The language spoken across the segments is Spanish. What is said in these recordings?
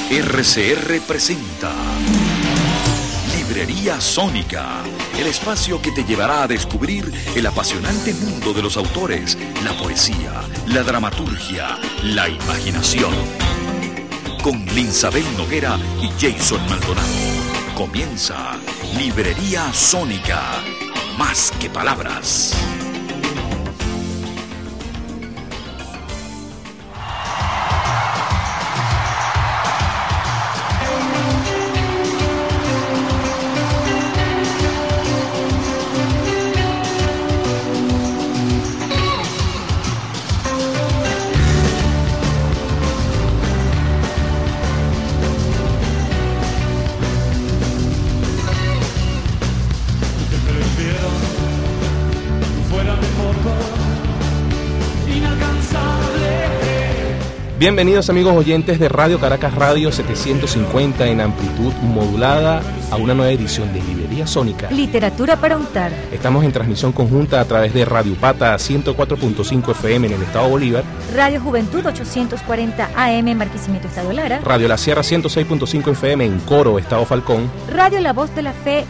RCR presenta Librería Sónica, el espacio que te llevará a descubrir el apasionante mundo de los autores, la poesía, la dramaturgia, la imaginación. Con Linsabel Noguera y Jason Maldonado. Comienza Librería Sónica, más que palabras. Bienvenidos amigos oyentes de Radio Caracas Radio 750 en amplitud modulada a una nueva edición de Librería Sónica. Literatura para untar. Estamos en transmisión conjunta a través de Radio Pata 104.5 FM en el Estado Bolívar, Radio Juventud 840 AM en Barquisimeto, Estado Lara, Radio La Sierra 106.5 FM en Coro, Estado Falcón, Radio La Voz de la Fe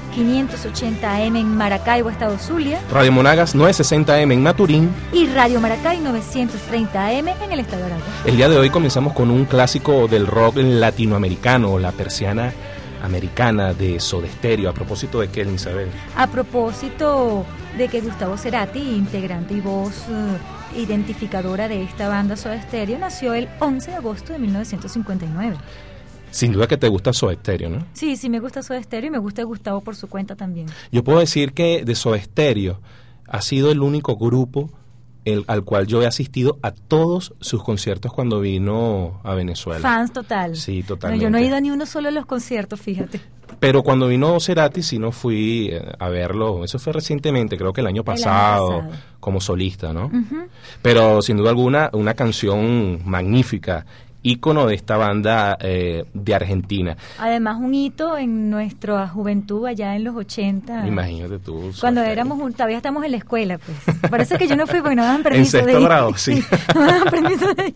580 AM en Maracaibo, Estado Zulia, Radio Monagas 960 AM en Maturín y Radio Maracay 930 AM en el Estado Aragua. El día de hoy comenzamos con un clásico del rock latinoamericano, La Persiana Americana de Soda Stereo. ¿A propósito de qué, Isabel? A propósito de que Gustavo Cerati, integrante y voz identificadora de esta banda Soda Stereo, nació el 11 de agosto de 1959. Sin duda que te gusta Soda Stereo, ¿no? Sí, me gusta Soda Stereo y me gusta Gustavo por su cuenta también. Yo puedo decir que de Soda Stereo ha sido el único grupo al cual yo he asistido a todos sus conciertos cuando vino a Venezuela. Fans total. Sí, totalmente. No, yo no he ido a ni uno solo de los conciertos, fíjate. Pero cuando vino Cerati sí no fui a verlo, eso fue recientemente, creo que el año pasado, como solista, ¿no? Uh-huh. Pero sin duda alguna, una canción magnífica, ícono de esta banda de Argentina. Además, un hito en nuestra juventud allá en los 80. Imagínate tú. Cuando todavía estamos en la escuela, pues. Parece que yo no fui porque no daban permiso de ir. En sexto grado, sí. No daban permiso de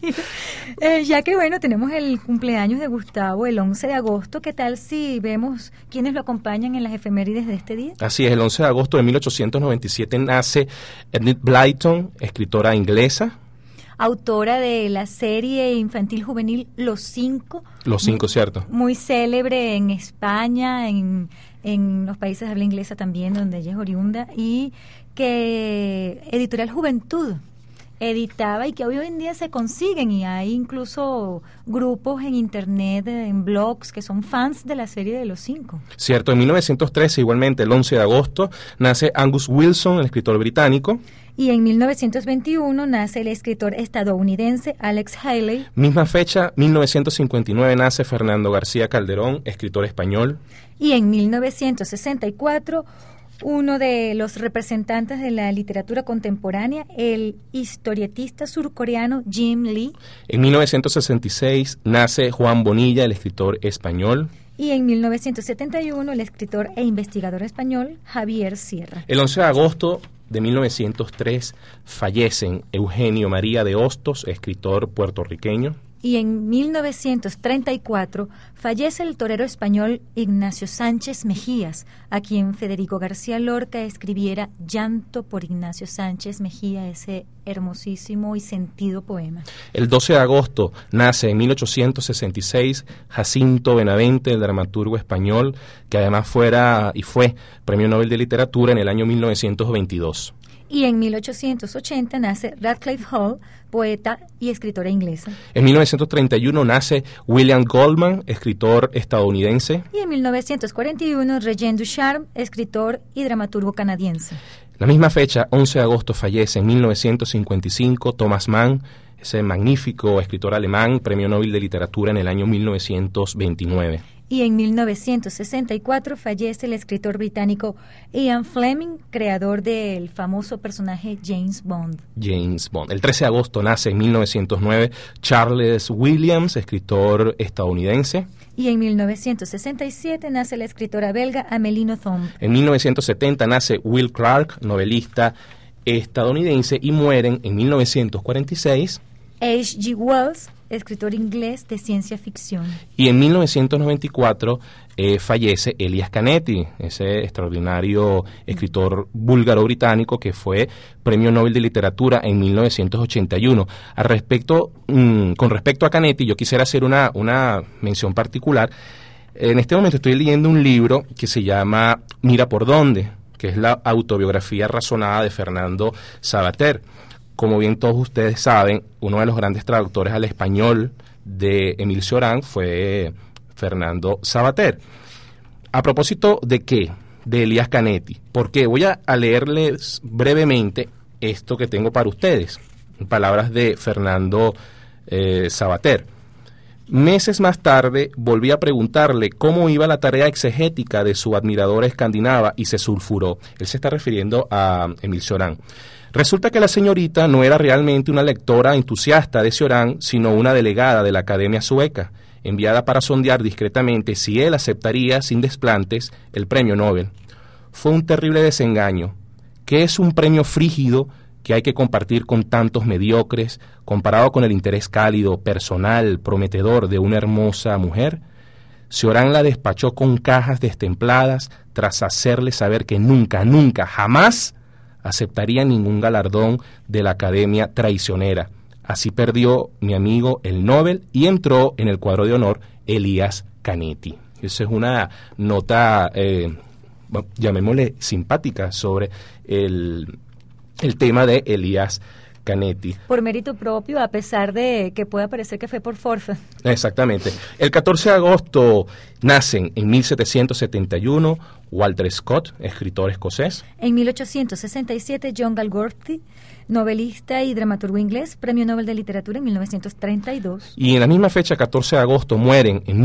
ir. Ya que, bueno, tenemos el cumpleaños de Gustavo el 11 de agosto. ¿Qué tal si vemos quiénes lo acompañan en las efemérides de este día? Así es, el 11 de agosto de 1897 nace Enid Blyton, escritora inglesa. Autora de la serie infantil juvenil Los Cinco. Los Cinco, cierto. Muy célebre en España, en los países de habla inglesa también, donde ella es oriunda, y que Editorial Juventud editaba y que hoy en día se consiguen, y hay incluso grupos en internet, en blogs, que son fans de la serie de Los Cinco. Cierto, en 1913, igualmente, el 11 de agosto, nace Angus Wilson, el escritor británico. Y en 1921 nace el escritor estadounidense Alex Haley. Misma fecha, 1959, nace Fernando García Calderón, escritor español. Y en 1964, uno de los representantes de la literatura contemporánea, el historietista surcoreano Jim Lee. En 1966 nace Juan Bonilla, el escritor español. Y en 1971 el escritor e investigador español Javier Sierra. El 11 de agosto de 1903 fallecen Eugenio María de Hostos, escritor puertorriqueño. Y en 1934 fallece el torero español Ignacio Sánchez Mejías, a quien Federico García Lorca escribiera Llanto por Ignacio Sánchez Mejía, ese hermosísimo y sentido poema. El 12 de agosto nace en 1866 Jacinto Benavente, el dramaturgo español, que además fue Premio Nobel de Literatura en el año 1922. Y en 1880 nace Radcliffe Hall, poeta y escritora inglesa. En 1931 nace William Goldman, escritor estadounidense. Y en 1941 Regent Ducharme, escritor y dramaturgo canadiense. La misma fecha, 11 de agosto, fallece en 1955 Thomas Mann, ese magnífico escritor alemán, Premio Nobel de Literatura en el año 1929. Y en 1964 fallece el escritor británico Ian Fleming, creador del famoso personaje James Bond. James Bond. El 13 de agosto nace en 1909 Charles Williams, escritor estadounidense. Y en 1967 nace la escritora belga Amélie Nothomb. En 1970 nace Will Clark, novelista estadounidense, y mueren en 1946 H.G. Wells, escritor inglés de ciencia ficción. Y en 1994 fallece Elias Canetti, ese extraordinario escritor búlgaro-británico que fue Premio Nobel de Literatura en 1981. Con respecto a Canetti, yo quisiera hacer una mención particular. En este momento estoy leyendo un libro que se llama Mira por dónde, que es la autobiografía razonada de Fernando Savater. Como bien todos ustedes saben, uno de los grandes traductores al español de Émile Cioran fue Fernando Savater. ¿A propósito de qué? De Elias Canetti. Porque voy a leerles brevemente esto que tengo para ustedes, en palabras de Fernando Savater. Meses más tarde volví a preguntarle cómo iba la tarea exegética de su admiradora escandinava y se sulfuró. Él se está refiriendo a Émile Cioran. Resulta que la señorita no era realmente una lectora entusiasta de Cioran, sino una delegada de la Academia Sueca, enviada para sondear discretamente si él aceptaría sin desplantes el premio Nobel. Fue un terrible desengaño. ¿Qué es un premio frígido que hay que compartir con tantos mediocres, comparado con el interés cálido, personal, prometedor de una hermosa mujer? Cioran la despachó con cajas destempladas, tras hacerle saber que nunca, jamás aceptaría ningún galardón de la Academia traicionera. Así perdió mi amigo el Nobel y entró en el cuadro de honor Elias Canetti. Esa es una nota, llamémosle simpática, sobre el tema de Elias Canetti. Por mérito propio, a pesar de que pueda parecer que fue por forfa. Exactamente. El 14 de agosto nacen en 1771 Walter Scott, escritor escocés. En 1867 John Galsworthy, novelista y dramaturgo inglés, Premio Nobel de Literatura en 1932. Y en la misma fecha, 14 de agosto, mueren en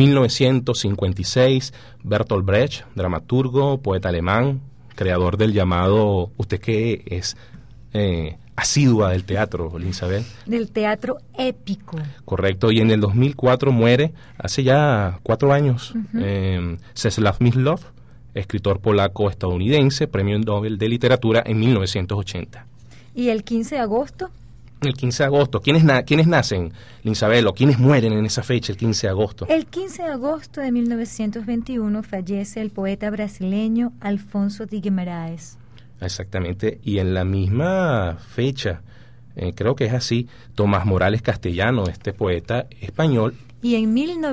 1956 Bertolt Brecht, dramaturgo, poeta alemán, creador del llamado, usted que es asidua del teatro, Linsabel. Del teatro épico. Correcto, y en el 2004 muere, hace ya 4 años, Czesław Milosz, escritor polaco-estadounidense, Premio Nobel de Literatura en 1980. ¿Y el 15 de agosto? El 15 de agosto. ¿Quiénes nacen, Linsabel, o quiénes mueren en esa fecha, el 15 de agosto? El 15 de agosto de 1921 fallece el poeta brasileño Alfonso de Guimarães. Exactamente, y en la misma fecha, creo que es así, Tomás Morales Castellano, este poeta español. Y en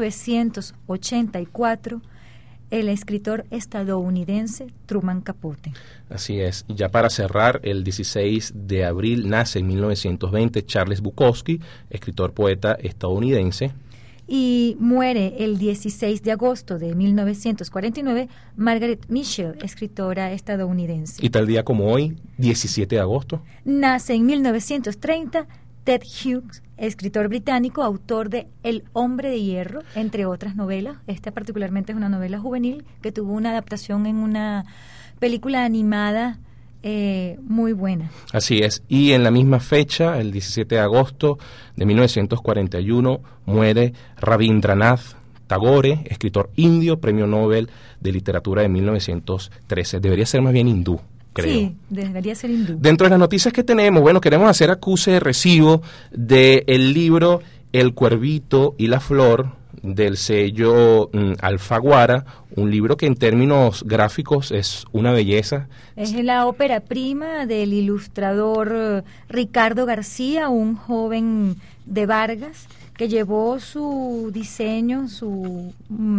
1984, el escritor estadounidense Truman Capote. Así es, y ya para cerrar, el 16 de abril nace en 1920 Charles Bukowski, escritor poeta estadounidense. Y muere el 16 de agosto de 1949 Margaret Mitchell, escritora estadounidense. Y tal día como hoy, 17 de agosto. Nace en 1930 Ted Hughes, escritor británico, autor de El hombre de hierro, entre otras novelas. Esta particularmente es una novela juvenil que tuvo una adaptación en una película animada muy buena. Así es, y en la misma fecha, el 17 de agosto de 1941, muere Rabindranath Tagore, escritor indio, Premio Nobel de Literatura de 1913. Debería ser más bien hindú, creo. Sí, debería ser hindú. Dentro de las noticias que tenemos, bueno, queremos hacer acuse de recibo del libro El Cuervito y la Flor, del sello Alfaguara, un libro que en términos gráficos es una belleza. Es la ópera prima del ilustrador Ricardo García, un joven de Vargas, que llevó su diseño, su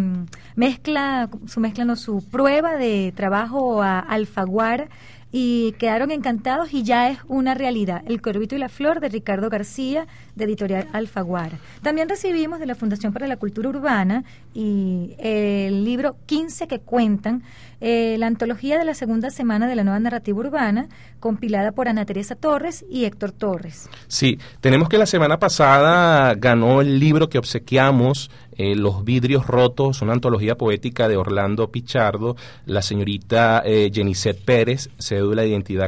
prueba de trabajo a Alfaguara, y quedaron encantados y ya es una realidad. El Cuervito y la Flor, de Ricardo García, de editorial Alfaguara. También recibimos de la Fundación para la Cultura Urbana y el libro 15 que cuentan, la antología de la segunda semana de la nueva narrativa urbana, compilada por Ana Teresa Torres y Héctor Torres. Sí, tenemos que la semana pasada ganó el libro que obsequiamos, Los vidrios rotos, una antología poética de Orlando Pichardo, la señorita Jenicet Pérez, cédula de identidad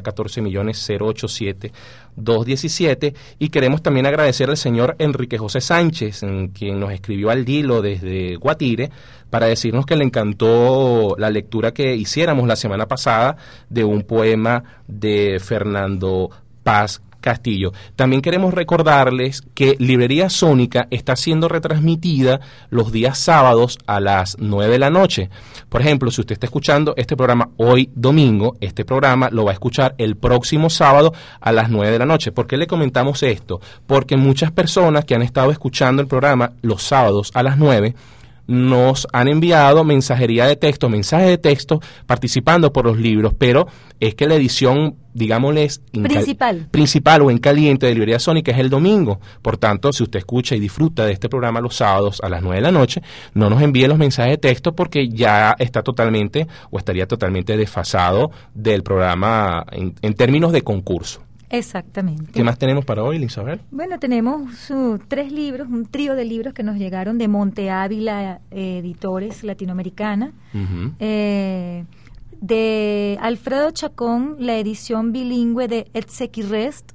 14.087.217, y queremos también agradecer al señor Enrique José Sánchez, quien nos escribió al Dilo desde Guatire, para decirnos que le encantó la lectura que hiciéramos la semana pasada de un poema de Fernando Paz Castillo. También queremos recordarles que Librería Sónica está siendo retransmitida los días sábados a las 9 de la noche. Por ejemplo, si usted está escuchando este programa hoy domingo, este programa lo va a escuchar el próximo sábado a las 9 de la noche. ¿Por qué le comentamos esto? Porque muchas personas que han estado escuchando el programa los sábados a las 9 nos han enviado mensajes de texto participando por los libros, pero es que la edición, digámosle, principal o en caliente de Librería Sónica es el domingo. Por tanto, si usted escucha y disfruta de este programa los sábados a las 9 de la noche, no nos envíe los mensajes de texto porque ya está totalmente o estaría totalmente desfasado del programa en términos de concurso. Exactamente. ¿Qué más tenemos para hoy, Isabel? Bueno, tenemos 3 libros, un trío de libros que nos llegaron de Monte Ávila Editores Latinoamericana. Uh-huh. De Alfredo Chacón, la edición bilingüe de Etsequirrest.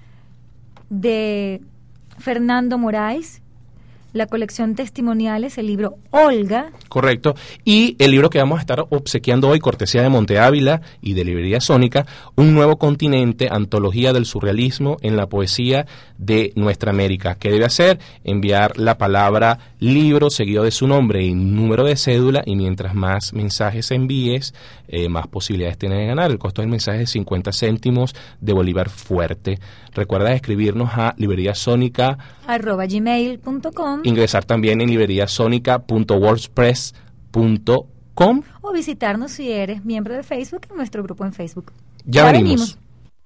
De Fernando Moraes, la colección Testimoniales, el libro Olga. Correcto. Y el libro que vamos a estar obsequiando hoy, cortesía de Monte Ávila y de Librería Sónica, Un nuevo continente, antología del surrealismo en la poesía de nuestra América. ¿Qué debe hacer? Enviar la palabra libro seguido de su nombre y número de cédula, y mientras más mensajes envíes, más posibilidades tienes de ganar. El costo del mensaje es 50 céntimos de bolívar fuerte. Recuerda escribirnos a libreriasonica@gmail.com, ingresar también en libreriasonica.wordpress.com o visitarnos si eres miembro de Facebook en nuestro grupo en Facebook. Ya venimos.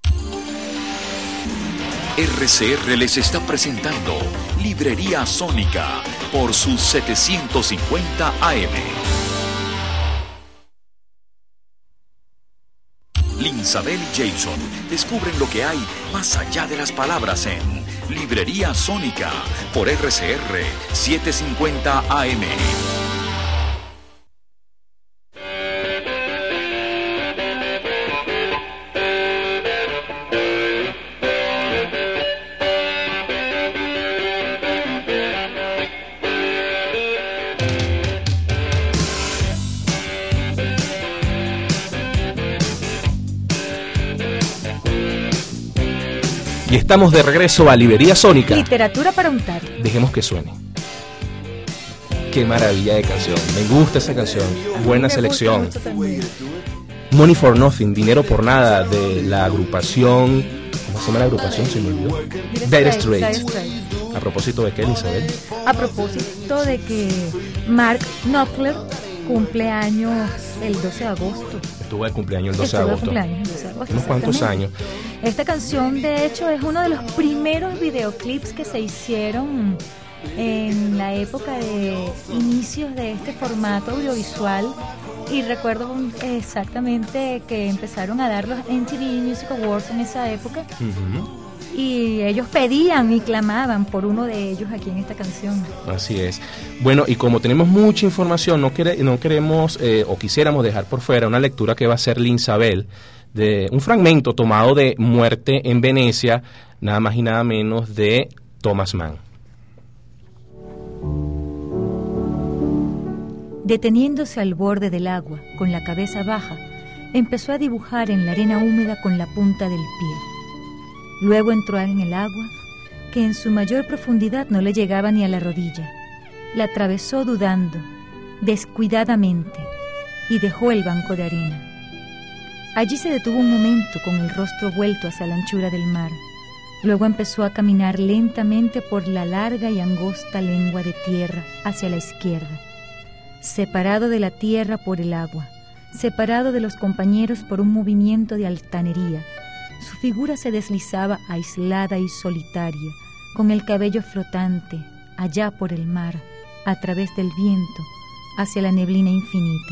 RCR les está presentando Librería Sónica por sus 750 AM. Linsabel y Jason descubren lo que hay más allá de las palabras en Librería Sónica por RCR 750 AM. Y estamos de regreso a Librería Sónica. Literatura para untar. Dejemos que suene. Qué maravilla de canción. Me gusta esa canción. Buena selección. Money for Nothing, Dinero por Nada, de la agrupación... ¿Cómo se llama la agrupación? Se me olvidó. Dire Straits. ¿A propósito de qué, Isabel? A propósito de que Mark Knopfler cumple años el 12 de agosto. Estuvo de cumpleaños el 12 de agosto. ¿Unos cuantos años? Esta canción, de hecho, es uno de los primeros videoclips que se hicieron en la época de inicios de este formato audiovisual, y recuerdo exactamente que empezaron a dar los MTV Music Awards en esa época. Uh-huh. Y ellos pedían y clamaban por uno de ellos aquí en esta canción. Así es. Bueno, y como tenemos mucha información, no queremos o quisiéramos dejar por fuera una lectura que va a hacer Linsabel, de un fragmento tomado de Muerte en Venecia, nada más y nada menos de Thomas Mann. Deteniéndose al borde del agua, con la cabeza baja, empezó a dibujar en la arena húmeda con la punta del pie. Luego entró en el agua, que en su mayor profundidad no le llegaba ni a la rodilla. La atravesó dudando, descuidadamente, y dejó el banco de arena. Allí se detuvo un momento con el rostro vuelto hacia la anchura del mar. Luego empezó a caminar lentamente por la larga y angosta lengua de tierra hacia la izquierda, separado de la tierra por el agua, separado de los compañeros por un movimiento de altanería. Su figura se deslizaba aislada y solitaria, con el cabello flotante, allá por el mar, a través del viento, hacia la neblina infinita.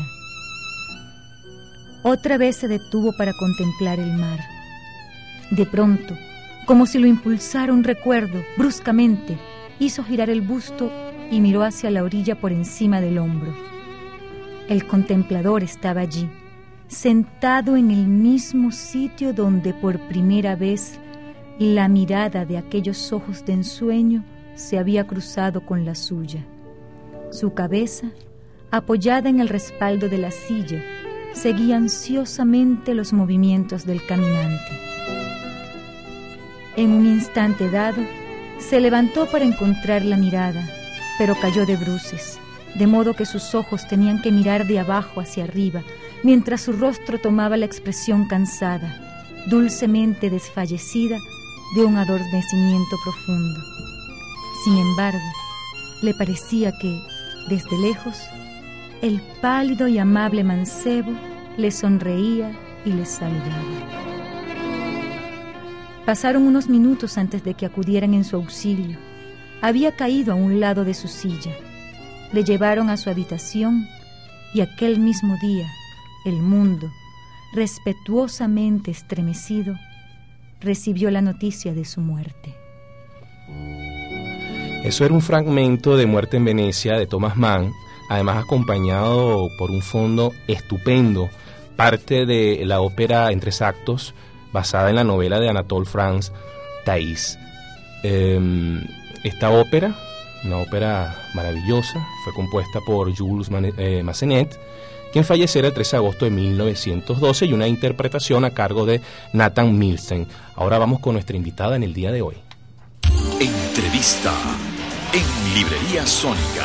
Otra vez se detuvo para contemplar el mar. De pronto, como si lo impulsara un recuerdo, bruscamente, hizo girar el busto y miró hacia la orilla por encima del hombro. El contemplador estaba allí, sentado en el mismo sitio donde por primera vez la mirada de aquellos ojos de ensueño se había cruzado con la suya. Su cabeza, apoyada en el respaldo de la silla, seguía ansiosamente los movimientos del caminante. En un instante dado, se levantó para encontrar la mirada, pero cayó de bruces, de modo que sus ojos tenían que mirar de abajo hacia arriba, mientras su rostro tomaba la expresión cansada, dulcemente desfallecida, de un adormecimiento profundo. Sin embargo, le parecía que, desde lejos, el pálido y amable mancebo le sonreía y le saludaba. Pasaron unos minutos antes de que acudieran en su auxilio. Había caído a un lado de su silla. Le llevaron a su habitación y aquel mismo día, el mundo, respetuosamente estremecido, recibió la noticia de su muerte. Eso era un fragmento de Muerte en Venecia de Thomas Mann, además acompañado por un fondo estupendo, parte de la ópera en 3 actos, basada en la novela de Anatole France, Thais. Esta ópera, una ópera maravillosa, fue compuesta por Jules Massenet, quien falleciera el 13 de agosto de 1912, y una interpretación a cargo de Nathan Milstein. Ahora vamos con nuestra invitada en el día de hoy. Entrevista en Librería Sónica.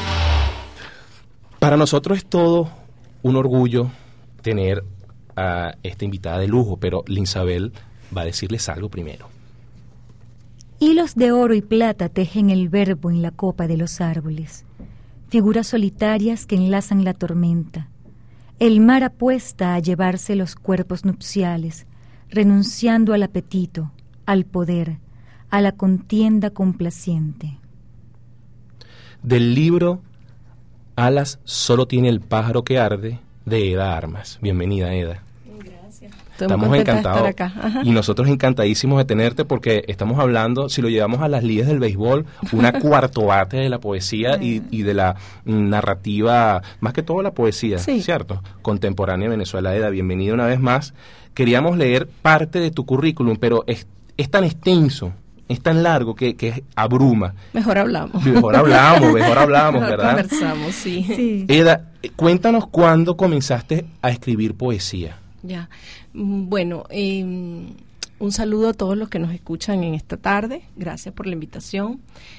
Para nosotros es todo un orgullo tener a esta invitada de lujo, pero Linsabel va a decirles algo primero. Hilos de oro y plata tejen el verbo en la copa de los árboles, figuras solitarias que enlazan la tormenta. El mar apuesta a llevarse los cuerpos nupciales, renunciando al apetito, al poder, a la contienda complaciente. Del libro Alas solo tiene el pájaro que arde, de Eda Armas. Bienvenida, Eda. Gracias. Estamos encantados de estar acá. Y nosotros encantadísimos de tenerte, porque estamos hablando, si lo llevamos a las ligas del béisbol, una cuarto bate de la poesía y de la narrativa, más que todo la poesía, sí, ¿cierto? Contemporánea de Venezuela. Eda, bienvenida una vez más. Queríamos leer parte de tu currículum, pero es tan extenso, es tan largo que abruma. Mejor hablamos, mejor ¿verdad? Conversamos, sí. Eda, cuéntanos cuándo comenzaste a escribir poesía. Ya, bueno, un saludo a todos los que nos escuchan en esta tarde. Gracias por la invitación.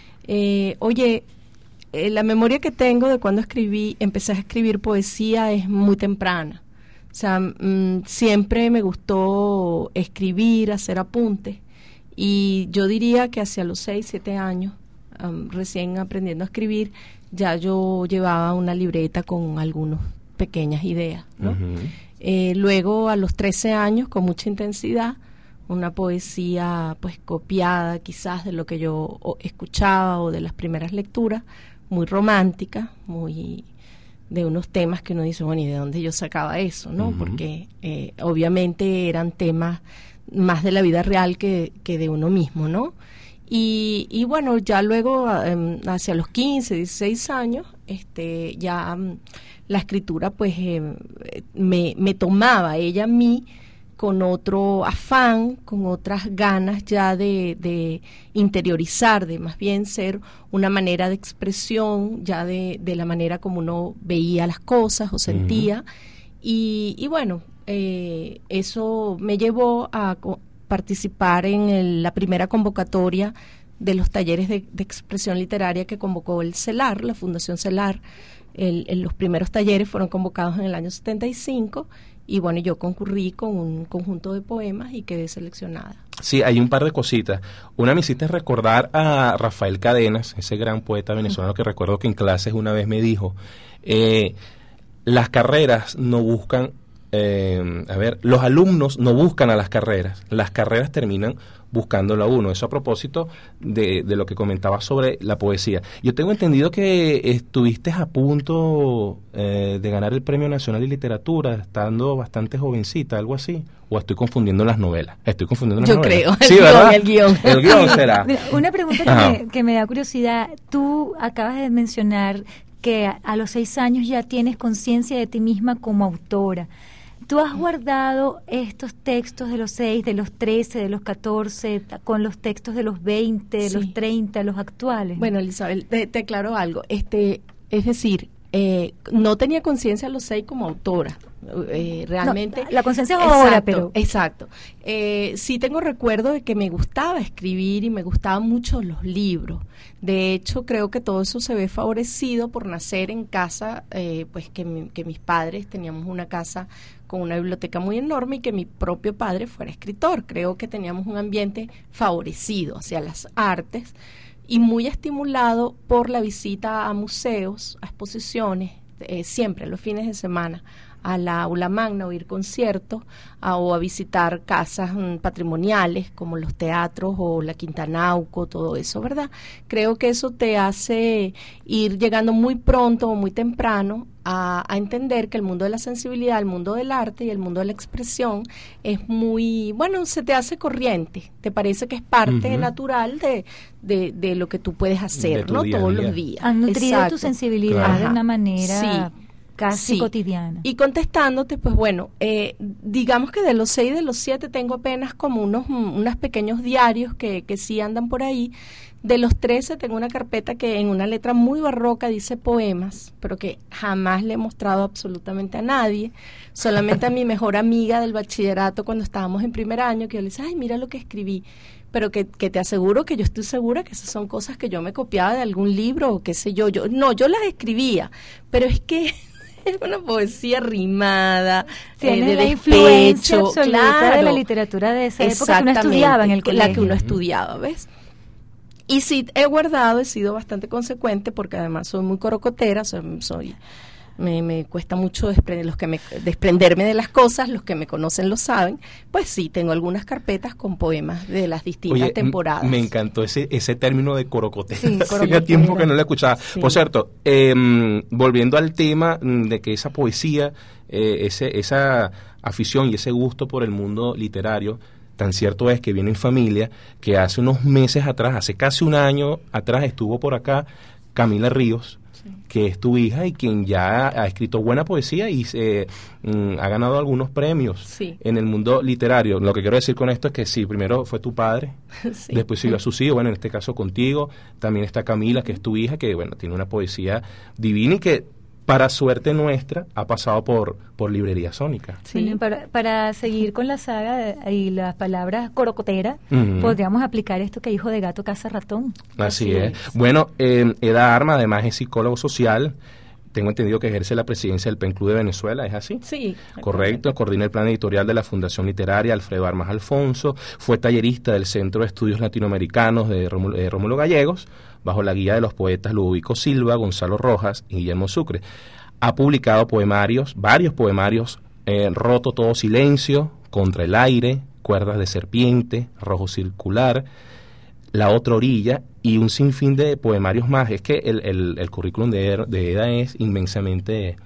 La memoria que tengo de cuando empecé a escribir poesía es muy temprana. O sea, siempre me gustó escribir, hacer apuntes. Y yo diría que hacia los 6, 7 años, recién aprendiendo a escribir, ya yo llevaba una libreta con algunas pequeñas ideas, ¿no? Uh-huh. Luego, a los 13 años, con mucha intensidad, una poesía pues copiada quizás de lo que yo escuchaba o de las primeras lecturas, muy romántica, muy de unos temas que uno dice, bueno, ¿y de dónde yo sacaba eso? ¿No? Uh-huh. Porque obviamente eran temas más de la vida real que de uno mismo, ¿no? Y bueno, ya luego, hacia los 15, 16 años, ya la escritura pues me tomaba ella a mí con otro afán, con otras ganas ya de interiorizar, de más bien ser una manera de expresión, ya de la manera como uno veía las cosas o sentía. Uh-huh. Y bueno, eso me llevó a participar en la primera convocatoria de los talleres de expresión literaria que convocó el CELAR, la Fundación CELAR. Los primeros talleres fueron convocados en el año 75 y bueno, yo concurrí con un conjunto de poemas y quedé seleccionada. Sí, hay un par de cositas. Una me hiciste recordar a Rafael Cadenas, ese gran poeta venezolano que recuerdo que en clases una vez me dijo, las carreras no buscan, los alumnos no buscan a las carreras terminan buscándolo a uno. Eso a propósito de lo que comentaba sobre la poesía. Yo tengo entendido que estuviste a punto de ganar el Premio Nacional de Literatura, estando bastante jovencita, algo así. ¿O estoy confundiendo las novelas? Yo creo. Sí, ¿verdad? El guión. El guión será. Una pregunta que me da curiosidad. Tú acabas de mencionar que a los 6 años ya tienes conciencia de ti misma como autora. ¿Tú has guardado estos textos de los 6, de los 13, de los 14, con los textos de los 20, de los 30, los actuales? Bueno, Elizabeth, te aclaro algo. Es decir, no tenía conciencia a los 6 como autora. Realmente no, la conciencia es ahora, pero exacto. Sí tengo recuerdo de que me gustaba escribir y me gustaban mucho los libros. De hecho, creo que todo eso se ve favorecido por nacer en casa, pues que mis padres teníamos una casa con una biblioteca muy enorme y que mi propio padre fuera escritor. Creo que teníamos un ambiente favorecido hacia las artes y muy estimulado por la visita a museos, a exposiciones, siempre los fines de semana, a la aula magna, a oír conciertos, o a visitar casas patrimoniales como los teatros o la Quintanauco, todo eso, ¿verdad? Creo que eso te hace ir llegando muy pronto o muy temprano a entender que el mundo de la sensibilidad, el mundo del arte y el mundo de la expresión es muy, bueno, se te hace corriente, te parece que es parte natural de lo que tú puedes hacer, ¿no? Todos los días. Han nutrido Exacto. tu sensibilidad de una manera casi cotidiana. Y contestándote, pues bueno, digamos que de los 6 y de los 7 tengo apenas como unos pequeños diarios que sí andan por ahí. De los 13 tengo una carpeta que en una letra muy barroca dice poemas, pero que jamás le he mostrado absolutamente a nadie, solamente a mi mejor amiga del bachillerato cuando estábamos en primer año, que yo le decía, ay, mira lo que escribí, pero que te aseguro que yo estoy segura que esas son cosas que yo me copiaba de algún libro o qué sé yo, yo las escribía, pero es que es una poesía rimada, tiene de la despecho, influencia absoluta claro, de la literatura de esa época que uno estudiaba en el colegio. La que uno estudiaba, ¿ves? Y sí, he sido bastante consecuente porque además soy muy corocotera, me cuesta mucho desprenderme de las cosas, los que me conocen lo saben, pues sí, tengo algunas carpetas con poemas de las distintas temporadas. Me encantó ese término de corocotera, sí, hacía tiempo que no lo escuchaba. Sí. Por cierto, volviendo al tema de que esa poesía, esa afición y ese gusto por el mundo literario, tan cierto es que viene en familia, que hace unos meses atrás, hace casi un año atrás, estuvo por acá Camila Ríos, que es tu hija y quien ya ha escrito buena poesía y ha ganado algunos premios en el mundo literario. Lo que quiero decir con esto es que sí, primero fue tu padre, después siguió a sus hijos, bueno, en este caso contigo, también está Camila, que es tu hija, que bueno, tiene una poesía divina y que para suerte nuestra ha pasado por Librería Sónica. Sí, para seguir con la saga y las palabras corocotera, podríamos aplicar esto que dijo de gato caza ratón. Así es. Bueno, Eda Arma además es psicólogo social. Tengo entendido que ejerce la presidencia del PEN Club de Venezuela, ¿es así? Sí. Correcto, coordina el plan editorial de la Fundación Literaria Alfredo Armas Alfonso, fue tallerista del Centro de Estudios Latinoamericanos de Rómulo Gallegos, bajo la guía de los poetas Ludovico Silva, Gonzalo Rojas y Guillermo Sucre. Ha publicado varios poemarios, Roto todo silencio, Contra el aire, Cuerdas de serpiente, Rojo circular, La otra orilla y un sinfín de poemarios más. Es que el currículum de Eda es inmensamente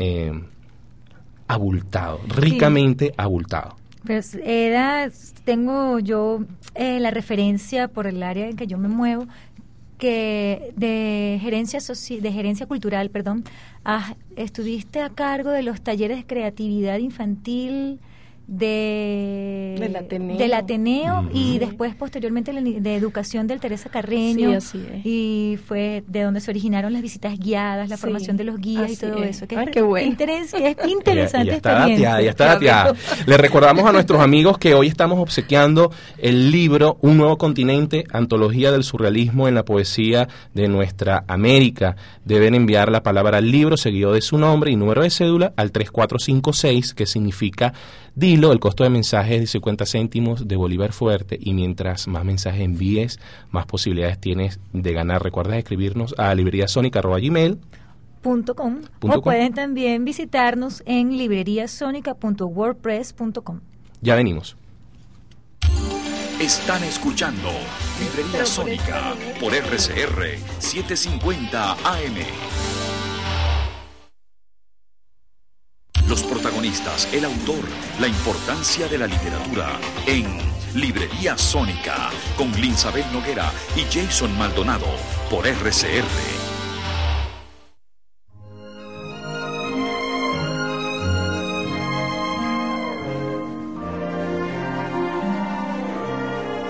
abultado, ricamente abultado. Pues Eda, tengo yo la referencia por el área en que yo me muevo, que de gerencia cultural, estuviste a cargo de los talleres de creatividad infantil del Ateneo y después posteriormente de educación del Teresa Carreño, así es. Y fue de donde se originaron las visitas guiadas, la formación de los guías y todo eso. Qué bueno. Es interesante ya está dateada. Le recordamos a nuestros amigos que hoy estamos obsequiando el libro Un nuevo continente, antología del surrealismo en la poesía de nuestra América. Deben enviar la palabra al libro seguido de su nombre y número de cédula al 3456, que significa Dilo. El costo de mensaje es de 50 céntimos de bolívar fuerte y mientras más mensajes envíes, más posibilidades tienes de ganar. Recuerda escribirnos a libreriasonica@gmail.com o pueden también visitarnos en libreriasonica.wordpress.com. Ya venimos. Están escuchando Librería Sónica por RCR 750 AM. Los protagonistas, el autor, la importancia de la literatura en Librería Sónica con Linsabel Noguera y Jason Maldonado por RCR.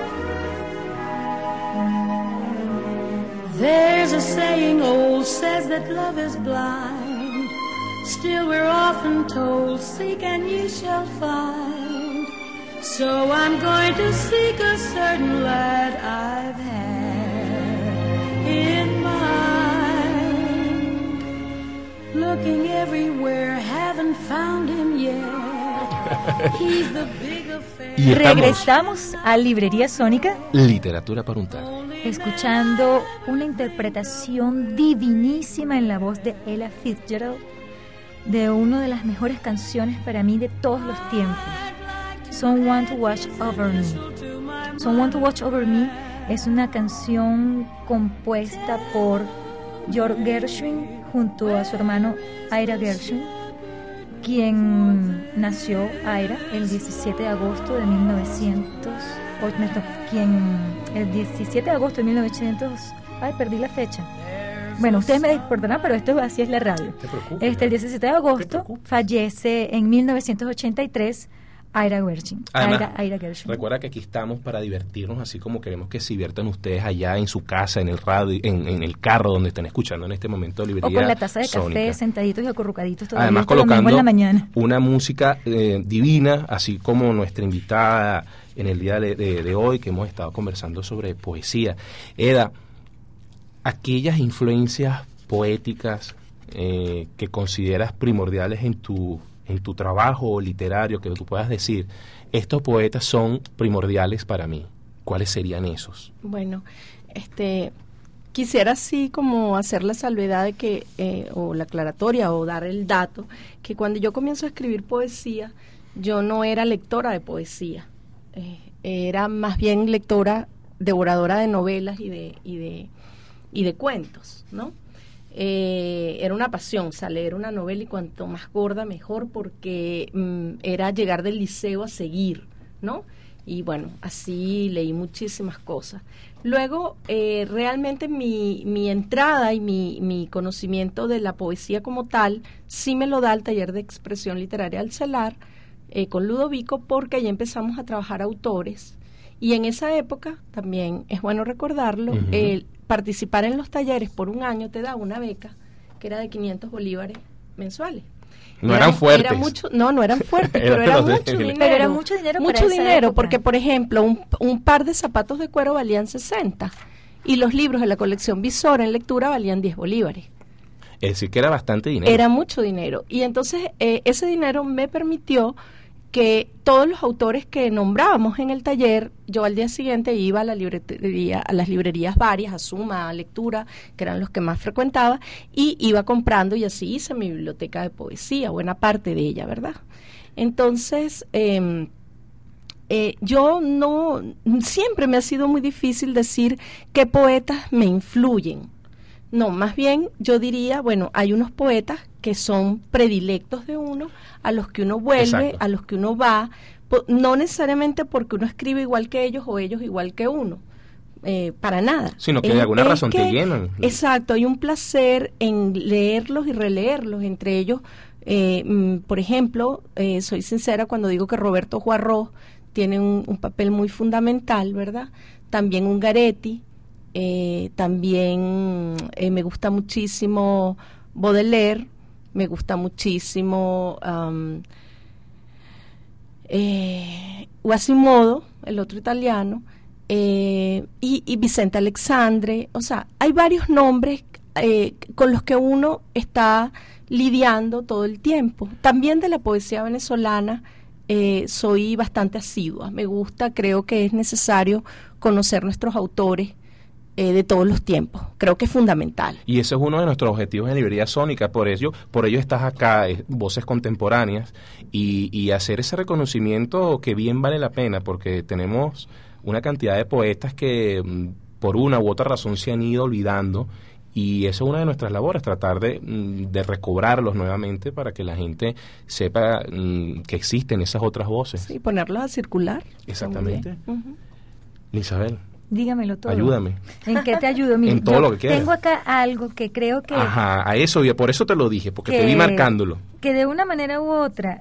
There's a saying old says that love is blind. Still we're often told, seek and ye shall find. So I'm going to seek a certain lad I've had in mind. Looking everywhere, haven't found him yet. He's the big affair. Y regresamos a Librería Sónica. Literatura para untar. Escuchando una interpretación divinísima en la voz de Ella Fitzgerald de una de las mejores canciones para mí de todos los tiempos, Someone to Watch Over Me. Someone to Watch Over Me es una canción compuesta por George Gershwin junto a su hermano Ira Gershwin, quien nació Ira el 17 de agosto de 1900, el 17 de agosto de 1900, perdí la fecha. Bueno, ustedes me disculparán, pero esto así es la radio. El 17 de agosto fallece en 1983 Ira Gershwin. Ira Gershwin. Recuerda que aquí estamos para divertirnos, así como queremos que se diviertan ustedes allá en su casa, en el radio, en el carro donde estén escuchando en este momento Librería Librería. O con la taza de Sónica. café, sentaditos y acurrucaditos. Además, colocando en la mañana. Una música divina, así como nuestra invitada en el día de hoy, que hemos estado conversando sobre poesía. Eda, aquellas influencias poéticas que consideras primordiales en tu trabajo literario, que tú puedas decir, estos poetas son primordiales para mí, ¿cuáles serían esos? Bueno, quisiera así como hacer la salvedad de que, o la aclaratoria, o dar el dato, que cuando yo comienzo a escribir poesía, yo no era lectora de poesía, era más bien lectora, devoradora de novelas y de cuentos, ¿no? Era una pasión, leer una novela, y cuanto más gorda mejor, porque era llegar del liceo a seguir, ¿no? Y bueno, así leí muchísimas cosas. Luego, realmente mi entrada y mi conocimiento de la poesía como tal, sí me lo da el taller de expresión literaria del CELAR, con Ludovico, porque ahí empezamos a trabajar autores. Y en esa época, también es bueno recordarlo, participar en los talleres por un año te da una beca que era de 500 bolívares mensuales. No eran fuertes. No eran fuertes, pero era mucho dinero. Pero era mucho dinero para mucho esa dinero, época. porque, por ejemplo, un par de zapatos de cuero valían 60 y los libros de la colección Visora en lectura valían 10 bolívares. Es decir, que era bastante dinero. Era mucho dinero. Y entonces ese dinero me permitió que todos los autores que nombrábamos en el taller, yo al día siguiente iba a la librería, a las librerías varias, a Suma, a Lectura, que eran los que más frecuentaba, y iba comprando, y así hice mi biblioteca de poesía, buena parte de ella, ¿verdad? Entonces, yo no, siempre me ha sido muy difícil decir qué poetas me influyen. No, más bien yo diría, bueno, hay unos poetas que son predilectos de uno, a los que uno vuelve, exacto, a los que uno va, no necesariamente porque uno escribe igual que ellos o ellos igual que uno, para nada. Sino que de alguna razón te llenan. Exacto, hay un placer en leerlos y releerlos, entre ellos, por ejemplo, soy sincera cuando digo que Roberto Juarro tiene un papel muy fundamental, ¿verdad? También Ungaretti. También me gusta muchísimo Baudelaire, me gusta muchísimo Quasimodo, el otro italiano, y Vicente Alexandre. O sea, hay varios nombres con los que uno está lidiando todo el tiempo. También de la poesía venezolana soy bastante asidua, me gusta, creo que es necesario conocer nuestros autores de todos los tiempos, creo que es fundamental. Y ese es uno de nuestros objetivos en Librería Sónica, por ello estás acá, Voces Contemporáneas, y hacer ese reconocimiento que bien vale la pena, porque tenemos una cantidad de poetas que por una u otra razón se han ido olvidando, y eso es una de nuestras labores, tratar de recobrarlos nuevamente para que la gente sepa que existen esas otras voces. Sí, ponerlos a circular. Exactamente. Isabel, dígamelo todo. ayúdame. ¿En qué te ayudo? Mira, en todo lo que quieras. Tengo acá algo que creo que... Ajá, a eso, y por eso te lo dije, porque te vi marcándolo. Que de una manera u otra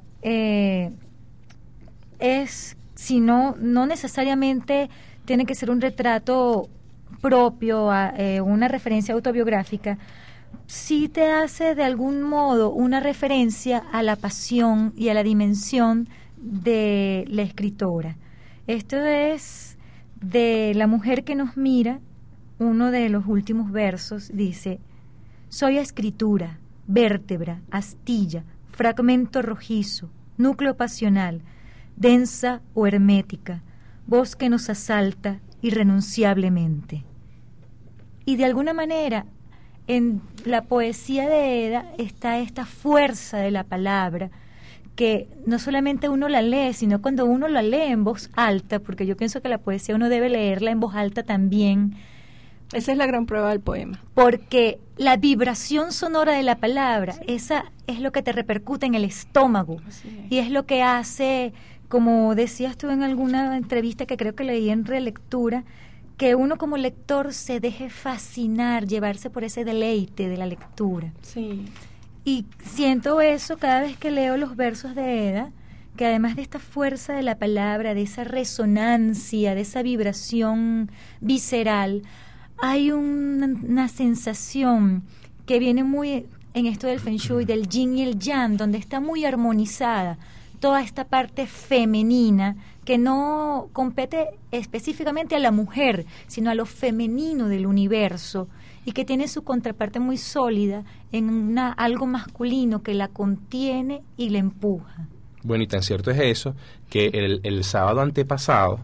es, si no necesariamente tiene que ser un retrato propio, una referencia autobiográfica, sí te hace de algún modo una referencia a la pasión y a la dimensión de la escritora. Esto es de La mujer que nos mira, uno de los últimos versos dice: soy escritura, vértebra, astilla, fragmento rojizo, núcleo pasional, densa o hermética, voz que nos asalta irrenunciablemente. Y de alguna manera, en la poesía de Eda está esta fuerza de la palabra, que no solamente uno la lee, sino cuando uno la lee en voz alta, porque yo pienso que la poesía uno debe leerla en voz alta también. Esa es la gran prueba del poema. Porque la vibración sonora de la palabra, esa es lo que te repercute en el estómago. Y es lo que hace, como decías tú en alguna entrevista que creo que leí en Relectura, que uno como lector se deje fascinar, llevarse por ese deleite de la lectura. Sí. Y siento eso cada vez que leo los versos de Eda, que además de esta fuerza de la palabra, de esa resonancia, de esa vibración visceral, hay una sensación que viene muy en esto del Feng Shui, del Yin y el Yang, donde está muy armonizada toda esta parte femenina que no compete específicamente a la mujer, sino a lo femenino del universo, y que tiene su contraparte muy sólida en algo masculino que la contiene y la empuja. Bueno, y tan cierto es eso, que el sábado antepasado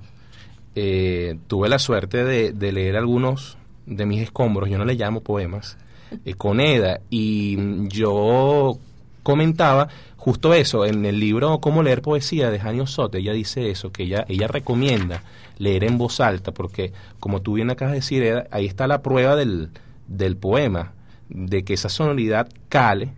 tuve la suerte de leer algunos de mis escombros, yo no le llamo poemas, con Eda, y yo comentaba justo eso, en el libro Cómo leer poesía de Jani Osote, ella dice eso, que ella recomienda leer en voz alta, porque como tú bien acabas de decir, Eda, ahí está la prueba del poema, de que esa sonoridad cale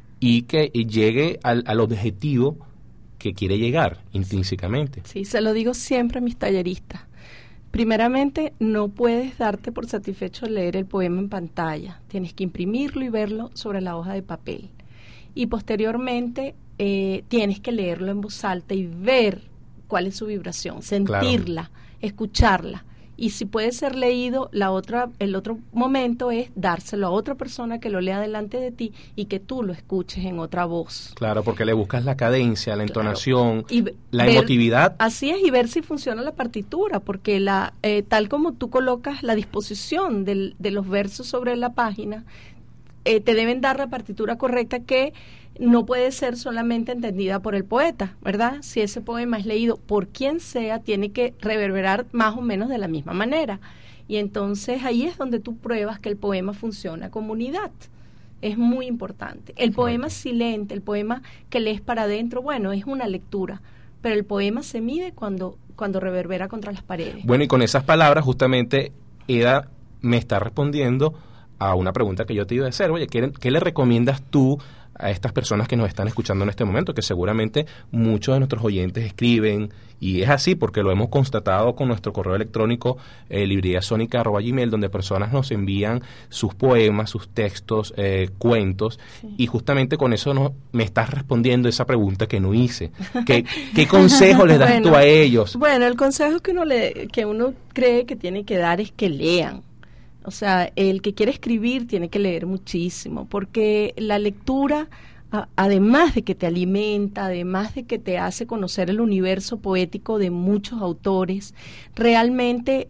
y que llegue al objetivo que quiere llegar intrínsecamente. Sí, se lo digo siempre a mis talleristas. Primeramente, no puedes darte por satisfecho leer el poema en pantalla. Tienes que imprimirlo y verlo sobre la hoja de papel. Y posteriormente, tienes que leerlo en voz alta y ver cuál es su vibración, sentirla, claro, escucharla. Y si puede ser leído, el otro momento es dárselo a otra persona que lo lea delante de ti y que tú lo escuches en otra voz. Claro, porque le buscas la cadencia, la entonación, claro, la emotividad. Así es, y ver si funciona la partitura, porque tal como tú colocas la disposición de los versos sobre la página, te deben dar la partitura correcta, que no puede ser solamente entendida por el poeta, ¿verdad? Si ese poema es leído por quien sea, tiene que reverberar más o menos de la misma manera. Y entonces ahí es donde tú pruebas que el poema funciona como unidad. Es muy importante. El poema silente, el poema que lees para adentro, bueno, es una lectura, pero el poema se mide cuando reverbera contra las paredes. Bueno, y con esas palabras justamente Eda me está respondiendo a una pregunta que yo te iba a hacer. Oye, ¿qué le recomiendas tú a estas personas que nos están escuchando en este momento? Que seguramente muchos de nuestros oyentes escriben, y es así porque lo hemos constatado con nuestro correo electrónico libriasonica@gmail, donde personas nos envían sus poemas, sus textos, cuentos, sí. Y justamente con eso me estás respondiendo esa pregunta que no hice. ¿Qué consejo les das tú a ellos? Bueno, el consejo que uno cree que tiene que dar es que lean. O sea, el que quiere escribir tiene que leer muchísimo, porque la lectura, además de que te alimenta, además de que te hace conocer el universo poético de muchos autores, realmente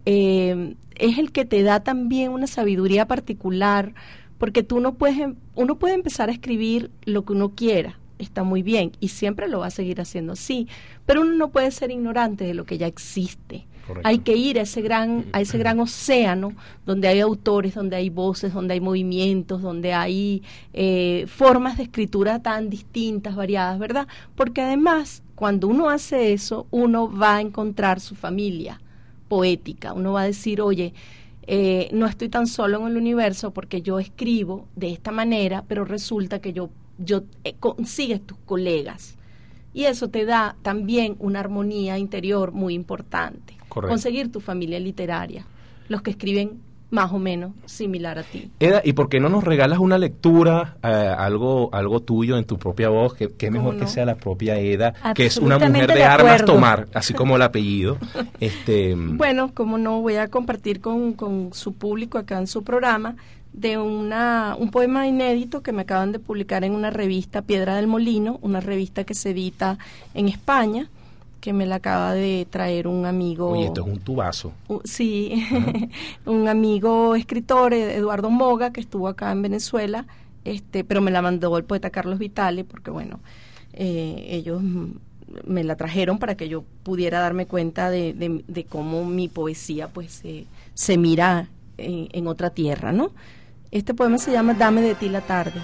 es el que te da también una sabiduría particular, porque uno puede empezar a escribir lo que uno quiera, está muy bien, y siempre lo va a seguir haciendo así, pero uno no puede ser ignorante de lo que ya existe. Correcto. Hay que ir a ese gran océano donde hay autores, donde hay voces, donde hay movimientos, donde hay formas de escritura tan distintas, variadas, ¿verdad? Porque además, cuando uno hace eso, uno va a encontrar su familia poética. Uno va a decir, oye, no estoy tan solo en el universo porque yo escribo de esta manera, pero resulta que yo consigues tus colegas. Y eso te da también una armonía interior muy importante. Correcto. Conseguir tu familia literaria, los que escriben más o menos similar a ti. Eda, ¿y por qué no nos regalas una lectura, algo tuyo en tu propia voz? Que mejor que sea la propia Eda, que es una mujer de armas tomar, así como el apellido. Bueno, como no, voy a compartir con su público acá en su programa de un poema inédito que me acaban de publicar en una revista, Piedra del Molino, una revista que se edita en España, que me la acaba de traer un amigo. Oye, esto es un tubazo. Sí, un amigo escritor, Eduardo Moga, que estuvo acá en Venezuela, pero me la mandó el poeta Carlos Vitale, porque bueno, ellos me la trajeron para que yo pudiera darme cuenta de cómo mi poesía pues se mira en otra tierra, ¿no? Este poema se llama Dame de ti la tarde.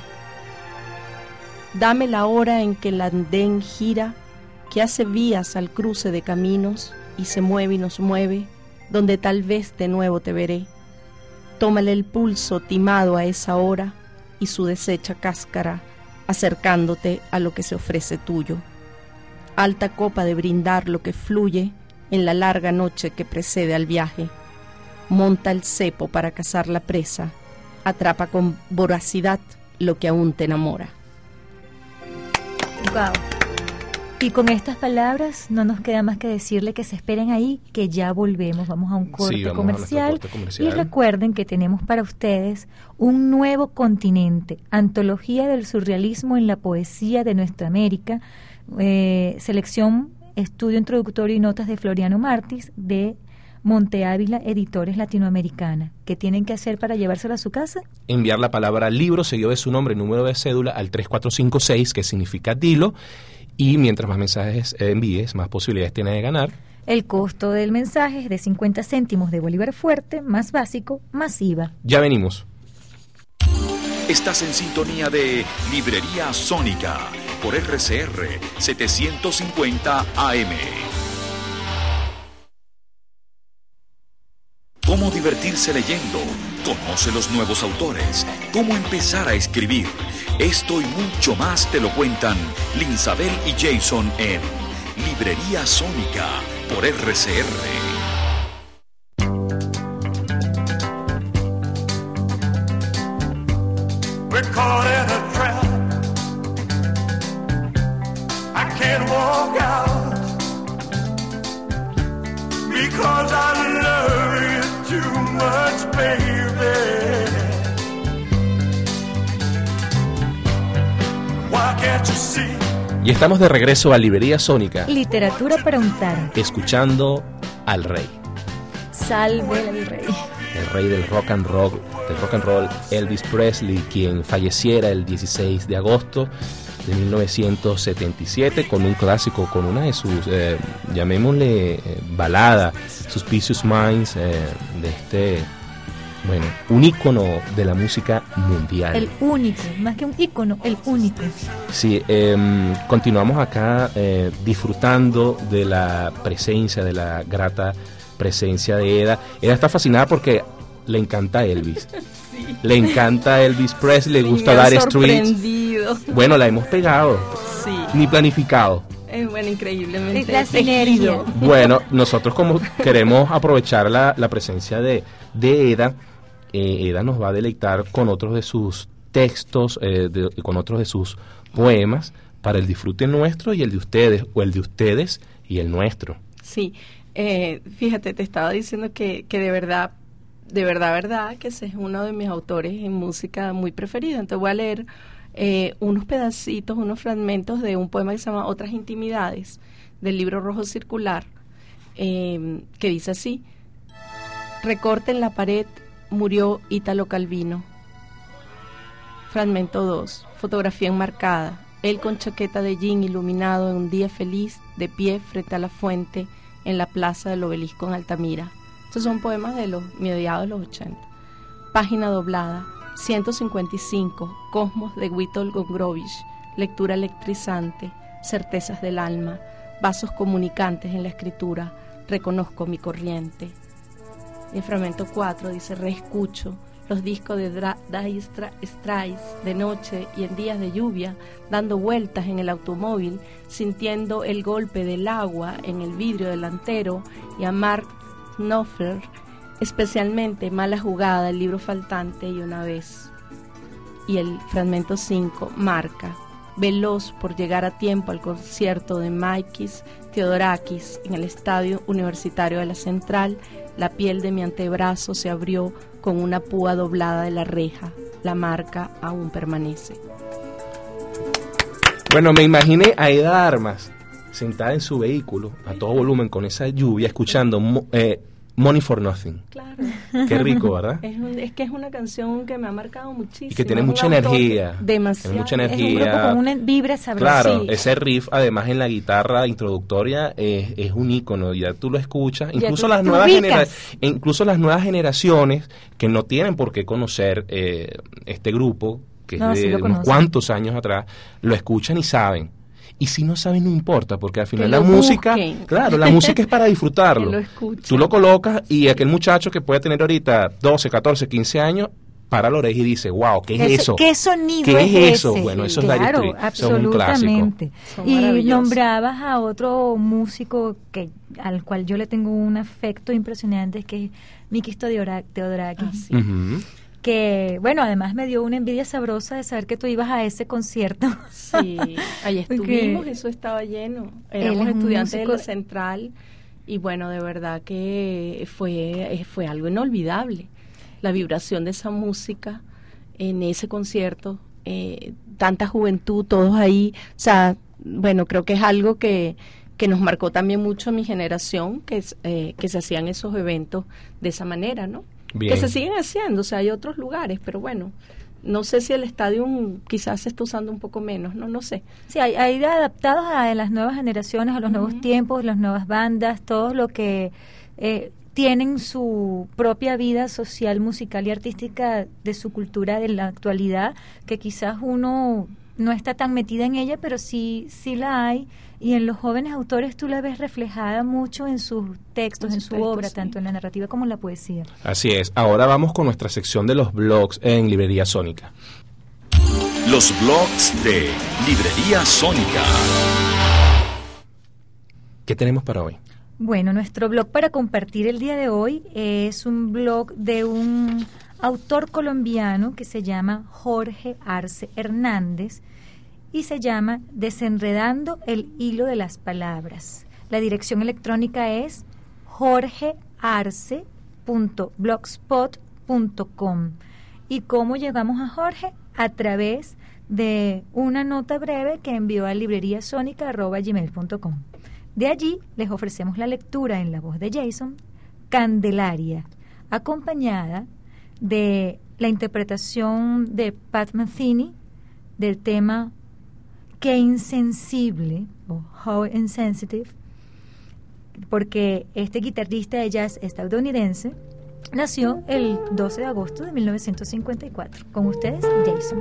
Dame la hora en que el andén gira, que hace vías al cruce de caminos y se mueve y nos mueve, donde tal vez de nuevo te veré. Tómale el pulso timado a esa hora y su deshecha cáscara, acercándote a lo que se ofrece tuyo. Alta copa de brindar lo que fluye en la larga noche que precede al viaje. Monta el cepo para cazar la presa, atrapa con voracidad lo que aún te enamora. Wow. Y con estas palabras no nos queda más que decirle que se esperen ahí, que ya volvemos, vamos a un corte comercial. Y recuerden que tenemos para ustedes un nuevo continente, antología del surrealismo en la poesía de nuestra América, selección, estudio introductorio y notas de Floriano Martins de Monte Ávila Editores Latinoamericana. ¿Qué tienen que hacer para llevárselo a su casa? Enviar la palabra libro seguido de su nombre y número de cédula al 3456, que significa dilo, y mientras más mensajes envíes, más posibilidades tienes de ganar. El costo del mensaje es de 50 céntimos de bolívar fuerte, más básico, más IVA. Ya venimos. Estás en sintonía de Librería Sónica por RCR 750 AM. Cómo divertirse leyendo, conoce los nuevos autores, cómo empezar a escribir. Esto y mucho más te lo cuentan Linsabel y Jason en Librería Sónica por RCR. We're caught in a trap. I can't walk out because I love you too much, baby. Why can't you see? Y estamos de regreso a Librería Sónica. Literatura para untar. Escuchando al rey. Salve al rey. El rey del rock and roll, Elvis Presley, quien falleciera el 16 de agosto de 1977 con un clásico, con una de sus, llamémosle, balada, Suspicious Minds, de este, bueno, un ícono de la música mundial. El único, más que un ícono, el único. Sí, continuamos acá disfrutando de la presencia, de la grata presencia de Eda. Eda está fascinada porque le encanta Elvis. Sí. Le encanta Elvis Presley, le gusta dar streets. Bueno, la hemos pegado. Sí. Ni planificado. Bueno, increíblemente. La sinergia. Bueno, nosotros como queremos aprovechar la presencia de Eda, Eda nos va a deleitar con otros de sus textos, con otros de sus poemas, para el disfrute nuestro y el de ustedes, o el de ustedes y el nuestro. Sí. Fíjate, te estaba diciendo que de verdad, que ese es uno de mis autores en música muy preferido. Entonces voy a leer unos pedacitos, unos fragmentos de un poema que se llama Otras Intimidades, del libro rojo circular, que dice así: recorte en la pared, murió Ítalo Calvino. Fragmento 2, fotografía enmarcada, él con chaqueta de jean iluminado en un día feliz, de pie frente a la fuente, en la plaza del Obelisco en Altamira. Estos son poemas de los mediados de los 80. Página doblada, 155, Cosmos de Witold Gombrowicz, lectura electrizante, certezas del alma, vasos comunicantes en la escritura, reconozco mi corriente. Y el fragmento 4 dice: reescucho los discos de Dire Straits de noche y en días de lluvia, dando vueltas en el automóvil, sintiendo el golpe del agua en el vidrio delantero, y a Mark Knopfler, especialmente Mala Jugada, el libro faltante y Una vez. Y el fragmento 5 marca: veloz por llegar a tiempo al concierto de Mikis Theodorakis en el Estadio Universitario de la Central, la piel de mi antebrazo se abrió con una púa doblada de la reja. La marca aún permanece. Bueno, me imaginé a Aida Armas sentada en su vehículo a todo volumen con esa lluvia escuchando Money for Nothing. Claro. Qué rico, ¿verdad? Es que es una canción que me ha marcado muchísimo. Y que tiene mucha energía. Demasiado. Tiene mucha energía. Es un grupo con una vibra sabrosa. Claro, Sí. ese riff además en la guitarra introductoria es un ícono, ya tú lo escuchas, incluso las nuevas generaciones que no tienen por qué conocer este grupo, que es Sí de lo unos conocen. cuantos años atrás, lo escuchan y saben. Y si no saben, no importa, porque al final Que la lo música, busquen. claro, la música es para disfrutarlo. Que lo escuchen. Tú lo colocas y aquel muchacho que puede tener ahorita 12, 14, 15 años, para la oreja y dice, wow, ¿qué es eso? ¿Qué sonido ¿Qué es eso? ese? Bueno, eso es claro, Dire Straits, son un clásico. absolutamente. Son Y maravillosos. nombrabas a otro músico al cual yo le tengo un afecto impresionante, que es Mikis Theodorakis. Sí. Ujú. Que, bueno, además me dio una envidia sabrosa de saber que tú ibas a ese concierto. Sí, ahí estuvimos, Porque eso estaba lleno. él Éramos es un estudiantes de músico- la Central y bueno, de verdad que fue algo inolvidable. La vibración de esa música en ese concierto, tanta juventud, todos ahí, o sea, bueno, creo que es algo que nos marcó también mucho a mi generación, que se hacían esos eventos de esa manera, ¿no? Bien. Que se siguen haciendo, o sea, hay otros lugares, pero bueno, no sé si el estadio quizás se está usando un poco menos, no sé. Sí, hay adaptados a las nuevas generaciones, a los nuevos tiempos, las nuevas bandas, todo lo que tienen su propia vida social, musical y artística de su cultura de la actualidad, que quizás uno no está tan metida en ella, pero sí la hay, y en los jóvenes autores tú la ves reflejada mucho en sus textos, en su obra, sí. tanto en la narrativa como en la poesía. Así es. Ahora vamos con nuestra sección de los blogs en Librería Sónica. Los blogs de Librería Sónica. ¿Qué tenemos para hoy? Bueno, nuestro blog para compartir el día de hoy es un blog de un autor colombiano que se llama Jorge Arce Hernández y se llama Desenredando el hilo de las palabras. La dirección electrónica es jorgearce.blogspot.com. ¿Y cómo llegamos a Jorge? A través de una nota breve que envió a libreriasónica@gmail.com. De allí les ofrecemos la lectura en la voz de Jason, Candelaria, acompañada de la interpretación de Pat Metheny del tema Qué insensible, o How Insensitive, porque este guitarrista de jazz estadounidense nació el 12 de agosto de 1954. Con ustedes, Jason.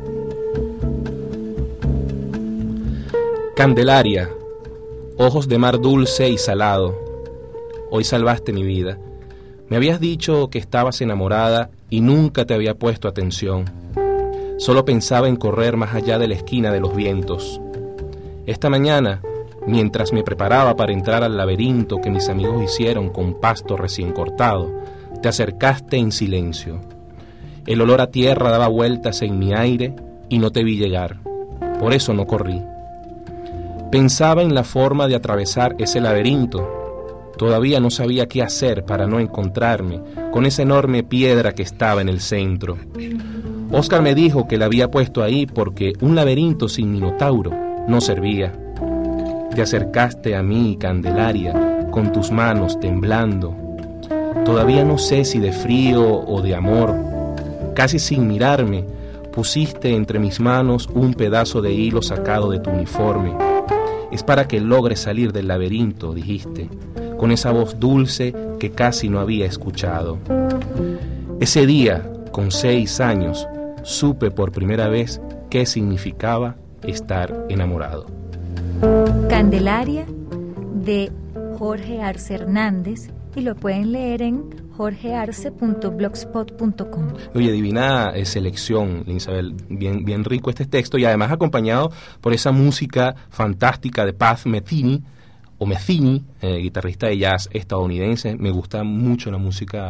Candelaria, ojos de mar dulce y salado, hoy salvaste mi vida. Me habías dicho que estabas enamorada y nunca te había puesto atención. Solo pensaba en correr más allá de la esquina de los vientos. Esta mañana, mientras me preparaba para entrar al laberinto que mis amigos hicieron con pasto recién cortado, te acercaste en silencio. El olor a tierra daba vueltas en mi aire y no te vi llegar. Por eso no corrí. Pensaba en la forma de atravesar ese laberinto. Todavía no sabía qué hacer para no encontrarme con esa enorme piedra que estaba en el centro. Oscar me dijo que la había puesto ahí porque un laberinto sin minotauro no servía. Te acercaste a mí, Candelaria, con tus manos temblando. Todavía no sé si de frío o de amor. Casi sin mirarme, pusiste entre mis manos un pedazo de hilo sacado de tu uniforme. Es para que logres salir del laberinto, dijiste, con esa voz dulce que casi no había escuchado. Ese día, con 6 años, supe por primera vez qué significaba estar enamorado. Candelaria, de Jorge Arce Hernández, y lo pueden leer en jorgearce.blogspot.com. Oye, divina selección, Isabel, bien rico este texto y además acompañado por esa música fantástica de Pat Metheny, guitarrista de jazz estadounidense. Me gusta mucho la música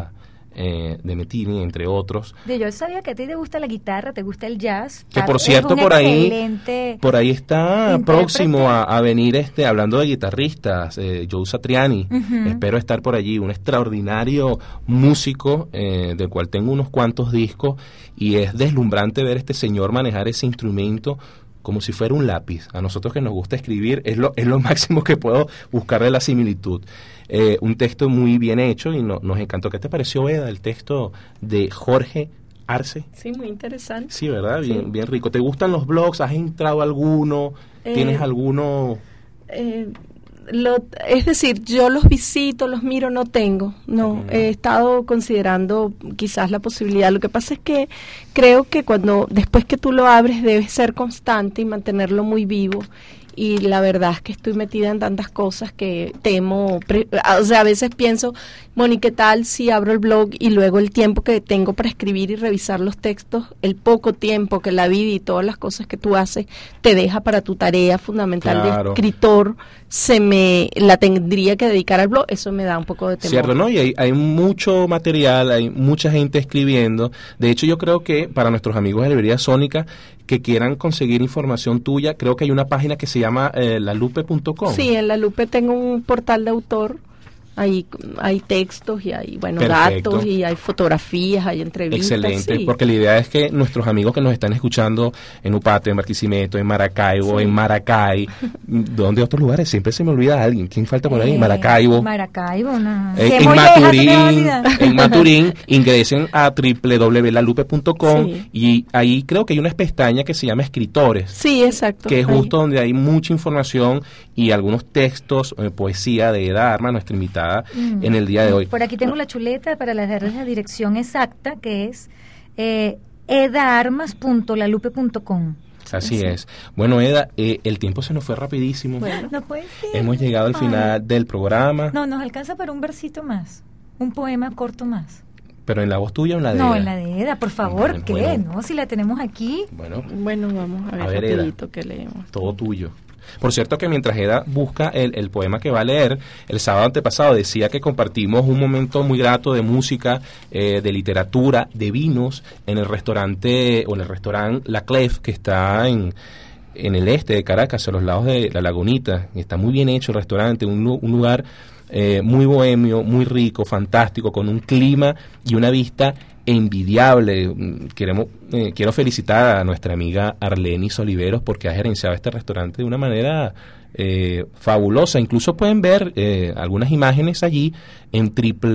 Demetini, entre otros. Yo sabía que a ti te gusta la guitarra, te gusta el jazz. Que por cierto, por ahí está próximo a venir, hablando de guitarristas, Joe Satriani. Espero estar por allí, un extraordinario músico, del cual tengo unos cuantos discos, y es deslumbrante ver a este señor manejar ese instrumento como si fuera un lápiz. A nosotros que nos gusta escribir es lo máximo que puedo buscarle la similitud. Un texto muy bien hecho y nos encantó. ¿Qué te pareció, Eda, el texto de Jorge Arce? Sí, muy interesante. Sí, ¿verdad? Bien rico. ¿Te gustan los blogs? ¿Has entrado a alguno? ¿Tienes alguno? Es decir, yo los visito, los miro, no tengo. No, he estado considerando quizás la posibilidad. Lo que pasa es que creo que después que tú lo abres, debes ser constante y mantenerlo muy vivo. Y la verdad es que estoy metida en tantas cosas que temo, a veces pienso, Moni, ¿qué tal si abro el blog y luego el tiempo que tengo para escribir y revisar los textos, el poco tiempo que la vida y todas las cosas que tú haces te deja para tu tarea fundamental de escritor, la tendría que dedicar al blog? Eso me da un poco de temor. Cierto, ¿no? Y hay mucho material, hay mucha gente escribiendo. De hecho, yo creo que para nuestros amigos de Librería Sónica que quieran conseguir información tuya, creo que hay una página que se llama lalupe.com. Sí, en La Lupe tengo un portal de autor. Ahí hay textos y hay datos y hay fotografías, hay entrevistas. Excelente, sí. Porque la idea es que nuestros amigos que nos están escuchando en Upate, en Barquisimeto, en Maracaibo, en Maracay, ¿dónde otros lugares? Siempre se me olvida alguien. ¿Quién falta por ahí? Maracaibo, no. En Maturín, ingresen a www.lalupe.com y ahí creo que hay una pestaña que se llama Escritores. Sí, exacto. Que es justo donde hay mucha información y algunos textos, poesía de Eda Armas, nuestra invitada en el día de hoy. Por aquí tengo la chuleta para darles la dirección exacta, que es edaarmas.lalupe.com. Así es. Bueno, Eda, el tiempo se nos fue rapidísimo. Bueno, no puede ser. Hemos llegado al final del programa. No, nos alcanza para un versito más, un poema corto más. ¿Pero en la voz tuya o en la de Eda? No, en la de Eda, por favor, No, si la tenemos aquí. Bueno, vamos a ver rapidito Eda, que leemos. Todo tuyo. Por cierto que mientras Eda busca el poema que va a leer, el sábado antepasado decía que compartimos un momento muy grato de música, de literatura, de vinos, en el restaurante La Clef, que está en el este de Caracas, a los lados de la Lagunita. Está muy bien hecho el restaurante, un lugar muy bohemio, muy rico, fantástico, con un clima y una vista envidiable. Quiero felicitar a nuestra amiga Arlenis Oliveros porque ha gerenciado este restaurante de una manera fabulosa. Incluso pueden ver algunas imágenes allí en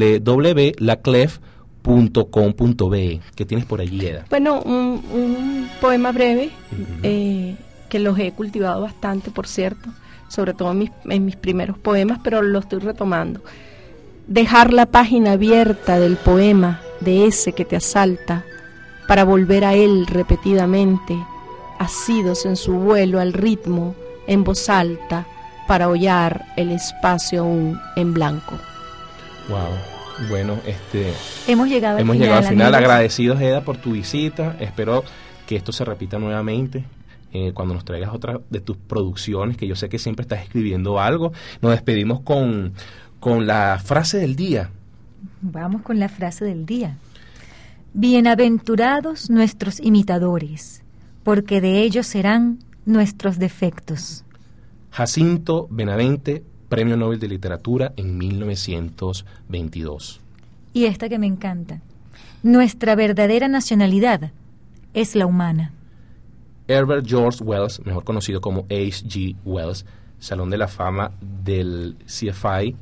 www.laclef.com.be. ¿Qué tienes por allí, Eda? Bueno, un poema breve que los he cultivado bastante, por cierto, sobre todo en mis primeros poemas, pero lo estoy retomando. Dejar la página abierta del poema, de ese que te asalta, para volver a él repetidamente, asidos en su vuelo al ritmo, en voz alta, para hollar el espacio aún en blanco. Wow. Bueno, hemos llegado al final. Agradecidos, Eda, por tu visita. Espero que esto se repita nuevamente. Cuando nos traigas otra de tus producciones, que yo sé que siempre estás escribiendo algo. Nos despedimos con la frase del día. Vamos con la frase del día. Bienaventurados nuestros imitadores, porque de ellos serán nuestros defectos. Jacinto Benavente, Premio Nobel de Literatura en 1922. Y esta que me encanta. Nuestra verdadera nacionalidad es la humana. Herbert George Wells, mejor conocido como H.G. Wells, Salón de la Fama del CFI,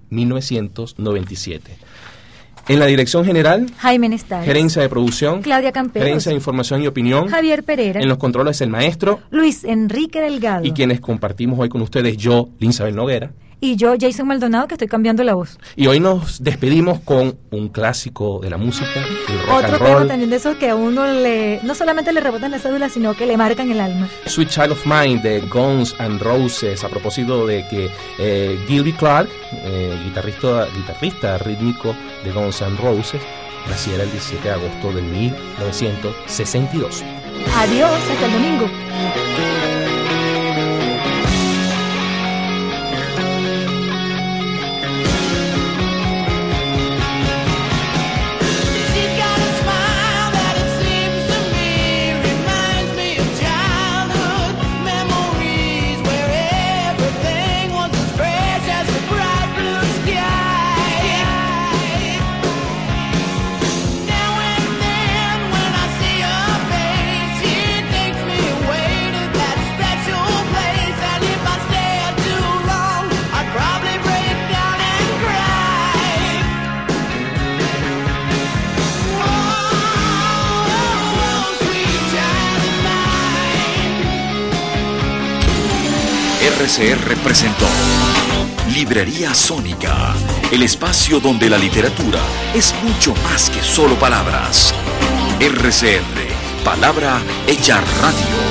1997. En la dirección general, Jaime Nestares. Gerencia de producción, Claudia Camperos. Gerencia de información y opinión, Javier Pereira. En los controles, el maestro Luis Enrique Delgado. Y quienes compartimos hoy con ustedes, yo, Linsabel Noguera. Y yo, Jason Maldonado, que estoy cambiando la voz. Y hoy nos despedimos con un clásico de la música, el rock Otro and roll. tema también de esos que a uno no solamente le rebotan la cédula, sino que le marcan el alma. Sweet Child of Mine de Guns N' Roses, a propósito de que Gilby Clarke, guitarrista rítmico de Guns N' Roses, naciera el 17 de agosto de 1962. Adiós, hasta el domingo. RCR presentó Librería Sónica, el espacio donde la literatura es mucho más que solo palabras. RCR, palabra hecha radio.